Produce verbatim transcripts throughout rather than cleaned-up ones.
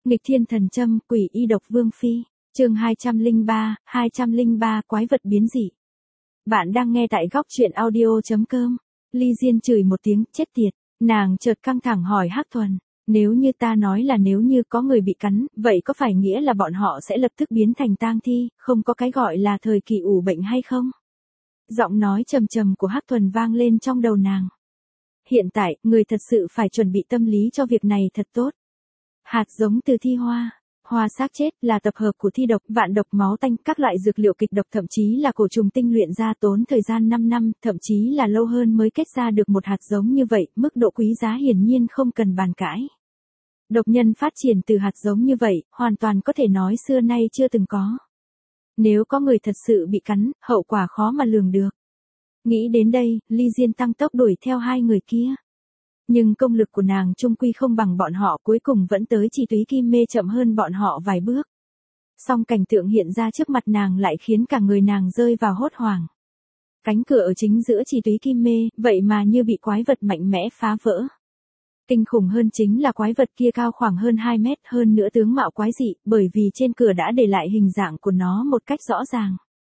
Nghịch thiên thần châm, quỷ y độc vương phi. Chương hai trăm lẻ ba, hai trăm lẻ ba quái vật biến dị. Bạn đang nghe tại góc truyện audio chấm com. Ly Diên chửi một tiếng, chết tiệt. Nàng chợt căng thẳng hỏi Hắc Thuần, nếu như ta nói là nếu như có người bị cắn, vậy có phải nghĩa là bọn họ sẽ lập tức biến thành tang thi, không có cái gọi là thời kỳ ủ bệnh hay không? Giọng nói trầm trầm của Hắc Thuần vang lên trong đầu nàng. Hiện tại, người thật sự phải chuẩn bị tâm lý cho việc này thật tốt. Hạt giống từ thi hoa, hoa xác chết là tập hợp của thi độc, vạn độc, máu tanh, các loại dược liệu kịch độc, thậm chí là cổ trùng tinh luyện ra tốn thời gian năm năm, thậm chí là lâu hơn mới kết ra được một hạt giống như vậy, mức độ quý giá hiển nhiên không cần bàn cãi. Độc nhân phát triển từ hạt giống như vậy, hoàn toàn có thể nói xưa nay chưa từng có. Nếu có người thật sự bị cắn, hậu quả khó mà lường được. Nghĩ đến đây, Ly Diên tăng tốc đuổi theo hai người kia. Nhưng công lực của nàng chung quy không bằng bọn họ, cuối cùng vẫn tới Chỉ Túy Kim Mê chậm hơn bọn họ vài bước. Song cảnh tượng hiện ra trước mặt nàng lại khiến cả người nàng rơi vào hốt hoảng. Cánh cửa ở chính giữa Chỉ Túy Kim Mê, vậy mà như bị quái vật mạnh mẽ phá vỡ. Kinh khủng hơn chính là quái vật kia cao khoảng hơn hai mét, hơn nữa tướng mạo quái dị, bởi vì trên cửa đã để lại hình dạng của nó một cách rõ ràng.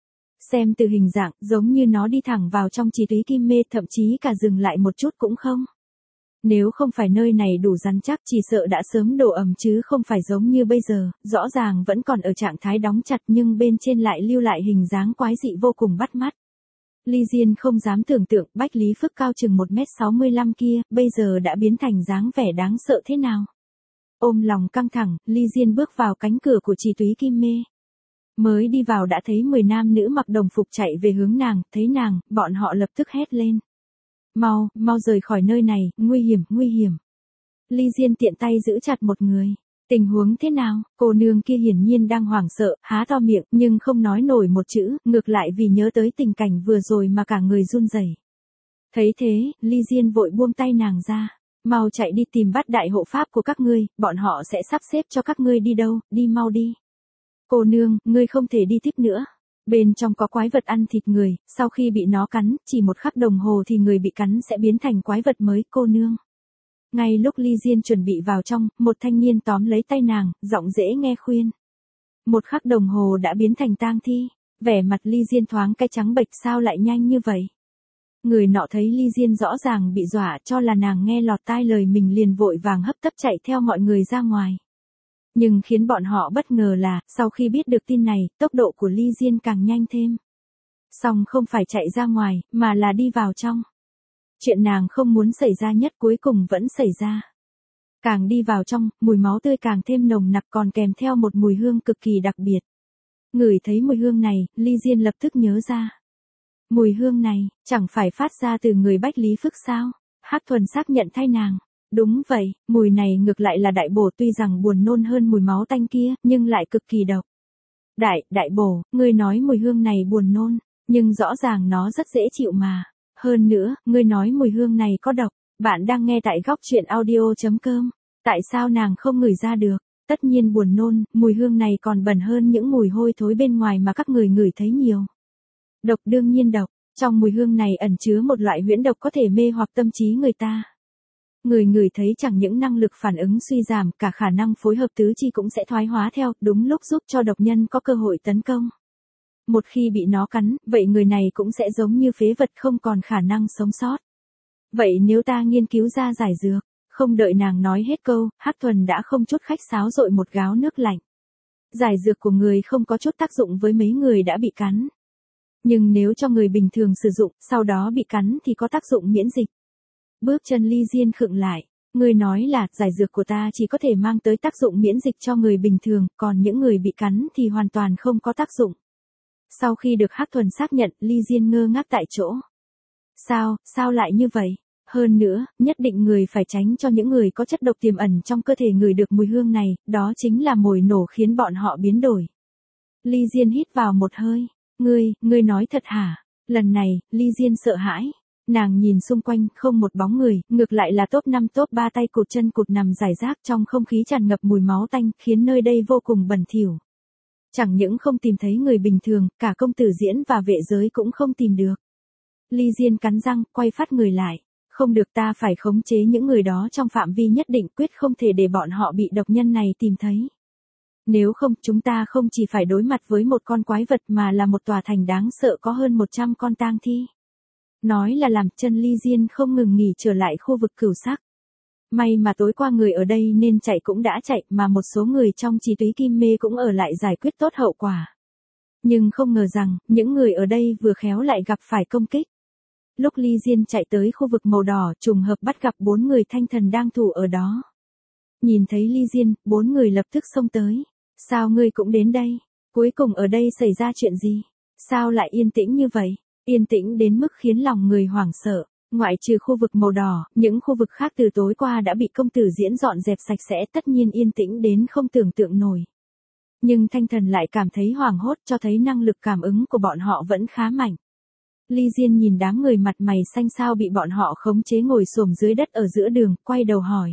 Xem từ hình dạng, giống như nó đi thẳng vào trong Chỉ Túy Kim Mê, thậm chí cả dừng lại một chút cũng không. Nếu không phải nơi này đủ rắn chắc, chỉ sợ đã sớm đổ ầm, chứ không phải giống như bây giờ, rõ ràng vẫn còn ở trạng thái đóng chặt nhưng bên trên lại lưu lại hình dáng quái dị vô cùng bắt mắt. Ly Diên không dám tưởng tượng Bách Lý Phức cao chừng một mét sáu mươi lăm kia, bây giờ đã biến thành dáng vẻ đáng sợ thế nào. Ôm lòng căng thẳng, Ly Diên bước vào cánh cửa của Chỉ Túy Kim Mê. Mới đi vào đã thấy mười nam nữ mặc đồng phục chạy về hướng nàng, thấy nàng, bọn họ lập tức hét lên. Mau, mau rời khỏi nơi này, nguy hiểm, nguy hiểm. Ly Diên tiện tay giữ chặt một người. Tình huống thế nào? Cô nương kia hiển nhiên đang hoảng sợ, há to miệng, nhưng không nói nổi một chữ, ngược lại vì nhớ tới tình cảnh vừa rồi mà cả người run rẩy. Thấy thế, Ly Diên vội buông tay nàng ra. Mau chạy đi tìm bắt đại hộ pháp của các ngươi, bọn họ sẽ sắp xếp cho các ngươi đi đâu, đi mau đi. Cô nương, ngươi không thể đi tiếp nữa. Bên trong có quái vật ăn thịt người, sau khi bị nó cắn, chỉ một khắc đồng hồ thì người bị cắn sẽ biến thành quái vật mới, cô nương. Ngay lúc Ly Diên chuẩn bị vào trong, một thanh niên tóm lấy tay nàng, giọng dễ nghe khuyên. Một khắc đồng hồ đã biến thành tang thi, vẻ mặt Ly Diên thoáng cái trắng bệch, sao lại nhanh như vậy. Người nọ thấy Ly Diên rõ ràng bị dọa, cho là nàng nghe lọt tai lời mình, liền vội vàng hấp tấp chạy theo mọi người ra ngoài. Nhưng khiến bọn họ bất ngờ là, sau khi biết được tin này, tốc độ của Ly Diên càng nhanh thêm. Song không phải chạy ra ngoài, mà là đi vào trong. Chuyện nàng không muốn xảy ra nhất cuối cùng vẫn xảy ra. Càng đi vào trong, mùi máu tươi càng thêm nồng nặc, còn kèm theo một mùi hương cực kỳ đặc biệt. Ngửi thấy mùi hương này, Ly Diên lập tức nhớ ra. Mùi hương này, chẳng phải phát ra từ người Bách Lý Phức sao? Hắc Thuần xác nhận thay nàng. Đúng vậy, mùi này ngược lại là đại bổ, tuy rằng buồn nôn hơn mùi máu tanh kia, nhưng lại cực kỳ độc. Đại, đại bổ, ngươi nói mùi hương này buồn nôn, nhưng rõ ràng nó rất dễ chịu mà. Hơn nữa, ngươi nói mùi hương này có độc. Bạn đang nghe tại góc truyện audio chấm com. Tại sao nàng không ngửi ra được? Tất nhiên buồn nôn, mùi hương này còn bẩn hơn những mùi hôi thối bên ngoài mà các người ngửi thấy nhiều. Độc, đương nhiên độc, trong mùi hương này ẩn chứa một loại huyễn độc có thể mê hoặc tâm trí người ta. Người ngửi thấy chẳng những năng lực phản ứng suy giảm, cả khả năng phối hợp tứ chi cũng sẽ thoái hóa theo, đúng lúc giúp cho độc nhân có cơ hội tấn công. Một khi bị nó cắn, vậy người này cũng sẽ giống như phế vật, không còn khả năng sống sót. Vậy nếu ta nghiên cứu ra giải dược, không đợi nàng nói hết câu, Hắc Thuần đã không chút khách sáo dội một gáo nước lạnh. Giải dược của người không có chút tác dụng với mấy người đã bị cắn. Nhưng nếu cho người bình thường sử dụng, sau đó bị cắn thì có tác dụng miễn dịch. Bước chân Ly Diên khựng lại, người nói là, giải dược của ta chỉ có thể mang tới tác dụng miễn dịch cho người bình thường, còn những người bị cắn thì hoàn toàn không có tác dụng. Sau khi được Hắc Thuần xác nhận, Ly Diên ngơ ngác tại chỗ. Sao, sao lại như vậy? Hơn nữa, nhất định người phải tránh cho những người có chất độc tiềm ẩn trong cơ thể ngửi được mùi hương này, đó chính là mồi nổ khiến bọn họ biến đổi. Ly Diên hít vào một hơi, ngươi, ngươi nói thật hả? Lần này, Ly Diên sợ hãi. Nàng nhìn xung quanh, không một bóng người, ngược lại là top năm top ba tay cụt chân cụt nằm rải rác trong không khí tràn ngập mùi máu tanh, khiến nơi đây vô cùng bẩn thỉu. Chẳng những không tìm thấy người bình thường, cả công tử diễn và vệ giới cũng không tìm được. Ly Diên cắn răng, quay phát người lại. Không được, ta phải khống chế những người đó trong phạm vi nhất định, quyết không thể để bọn họ bị độc nhân này tìm thấy. Nếu không, chúng ta không chỉ phải đối mặt với một con quái vật mà là một tòa thành đáng sợ có hơn một trăm con tang thi. Nói là làm, chân Ly Diên không ngừng nghỉ trở lại khu vực cửu sắc. May mà tối qua người ở đây nên chạy cũng đã chạy, mà một số người trong Chỉ Túy Kim Mê cũng ở lại giải quyết tốt hậu quả. Nhưng không ngờ rằng, những người ở đây vừa khéo lại gặp phải công kích. Lúc Ly Diên chạy tới khu vực màu đỏ, trùng hợp bắt gặp bốn người thanh thần đang thủ ở đó. Nhìn thấy Ly Diên, bốn người lập tức xông tới. Sao ngươi cũng đến đây? Cuối cùng ở đây xảy ra chuyện gì? Sao lại yên tĩnh như vậy? Yên tĩnh đến mức khiến lòng người hoảng sợ. Ngoại trừ khu vực màu đỏ, những khu vực khác từ tối qua đã bị công tử Diễn dọn dẹp sạch sẽ, tất nhiên yên tĩnh đến không tưởng tượng nổi. Nhưng thanh thần lại cảm thấy hoảng hốt, cho thấy năng lực cảm ứng của bọn họ vẫn khá mạnh. Ly Diên nhìn đám người mặt mày xanh xao bị bọn họ khống chế ngồi xổm dưới đất ở giữa đường, quay đầu hỏi.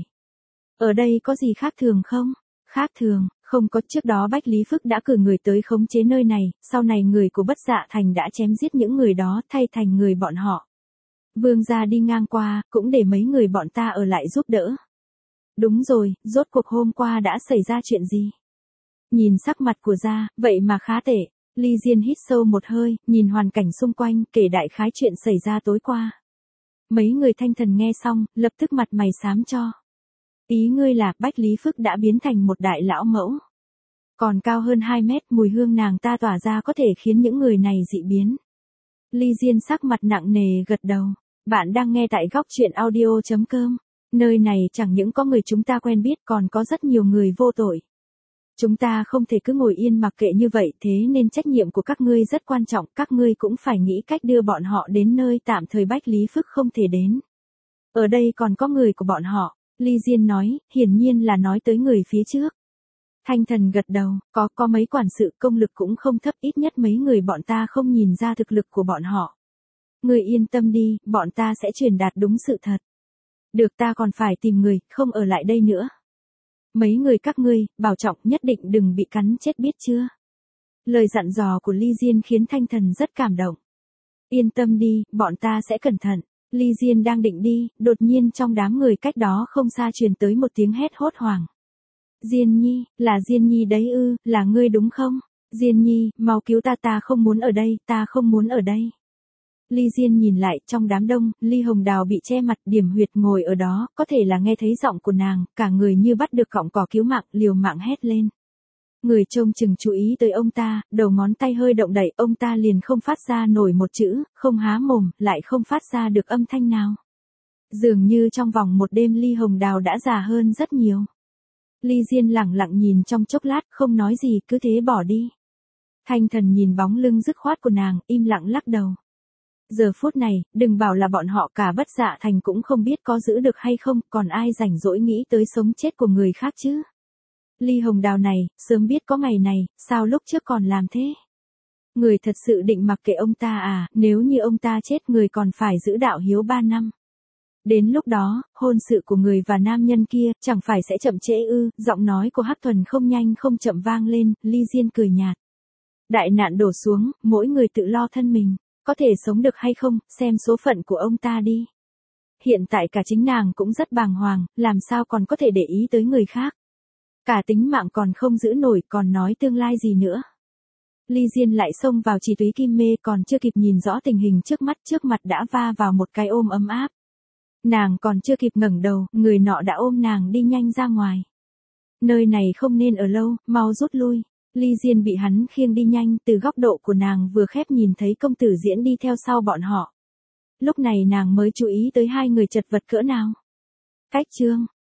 Ở đây có gì khác thường không? Khác thường, không có, trước đó Bách Lý Phức đã cử người tới khống chế nơi này, sau này người của Bất Dạ Thành đã chém giết những người đó, thay thành người bọn họ. Vương gia đi ngang qua, cũng để mấy người bọn ta ở lại giúp đỡ. Đúng rồi, rốt cuộc hôm qua đã xảy ra chuyện gì? Nhìn sắc mặt của gia, vậy mà khá tệ. Ly Diên hít sâu một hơi, nhìn hoàn cảnh xung quanh, kể đại khái chuyện xảy ra tối qua. Mấy người thanh thần nghe xong, lập tức mặt mày xám cho. Ý ngươi là Bách Lý Phức đã biến thành một đại lão mẫu. Còn cao hơn hai mét, mùi hương nàng ta tỏa ra có thể khiến những người này dị biến. Ly Diên sắc mặt nặng nề gật đầu. Bạn đang nghe tại góc truyện audio chấm com. Nơi này chẳng những có người chúng ta quen biết, còn có rất nhiều người vô tội. Chúng ta không thể cứ ngồi yên mặc kệ như vậy, thế nên trách nhiệm của các ngươi rất quan trọng, các ngươi cũng phải nghĩ cách đưa bọn họ đến nơi tạm thời Bách Lý Phức không thể đến. Ở đây còn có người của bọn họ, Ly Diên nói, hiển nhiên là nói tới người phía trước. Thanh thần gật đầu, có, có mấy quản sự công lực cũng không thấp, ít nhất mấy người bọn ta không nhìn ra thực lực của bọn họ. Ngươi yên tâm đi, bọn ta sẽ truyền đạt đúng sự thật. Được, ta còn phải tìm người, không ở lại đây nữa. Mấy người các ngươi, bảo trọng, nhất định đừng bị cắn chết biết chưa. Lời dặn dò của Ly Diên khiến thanh thần rất cảm động. Yên tâm đi, bọn ta sẽ cẩn thận. Ly Diên đang định đi, đột nhiên trong đám người cách đó không xa truyền tới một tiếng hét hốt hoảng. Diên Nhi, là Diên Nhi đấy ư, là ngươi đúng không? Diên Nhi, mau cứu ta, ta không muốn ở đây, ta không muốn ở đây. Ly Diên nhìn lại, trong đám đông, Ly Hồng Đào bị che mặt, Điểm Huyệt ngồi ở đó, có thể là nghe thấy giọng của nàng, cả người như bắt được cọng cỏ cứu mạng, liều mạng hét lên. Người trông chừng chú ý tới ông ta, đầu ngón tay hơi động đậy, ông ta liền không phát ra nổi một chữ, không há mồm, lại không phát ra được âm thanh nào. Dường như trong vòng một đêm Ly Hồng Đào đã già hơn rất nhiều. Ly Diên lẳng lặng nhìn trong chốc lát, không nói gì, cứ thế bỏ đi. Thanh thần nhìn bóng lưng dứt khoát của nàng, im lặng lắc đầu. Giờ phút này, đừng bảo là bọn họ, cả Bất Dạ Thành cũng không biết có giữ được hay không, còn ai rảnh rỗi nghĩ tới sống chết của người khác chứ. Ly Hồng Đào này, sớm biết có ngày này, sao lúc trước còn làm thế? Người thật sự định mặc kệ ông ta à, nếu như ông ta chết người còn phải giữ đạo hiếu ba năm. Đến lúc đó, hôn sự của người và nam nhân kia, chẳng phải sẽ chậm trễ ư, giọng nói của Hắc Thuần không nhanh không chậm vang lên, Ly Diên cười nhạt. Đại nạn đổ xuống, mỗi người tự lo thân mình, có thể sống được hay không, xem số phận của ông ta đi. Hiện tại cả chính nàng cũng rất bàng hoàng, làm sao còn có thể để ý tới người khác. Cả tính mạng còn không giữ nổi, còn nói tương lai gì nữa. Ly Diên lại xông vào Chỉ Túy Kim Mê, còn chưa kịp nhìn rõ tình hình trước mắt, trước mặt đã va vào một cái ôm ấm áp. Nàng còn chưa kịp ngẩng đầu, người nọ đã ôm nàng đi nhanh ra ngoài. Nơi này không nên ở lâu, mau rút lui. Ly Diên bị hắn khiêng đi nhanh, từ góc độ của nàng vừa khép nhìn thấy công tử Diễn đi theo sau bọn họ. Lúc này nàng mới chú ý tới hai người chật vật cỡ nào. Cách chương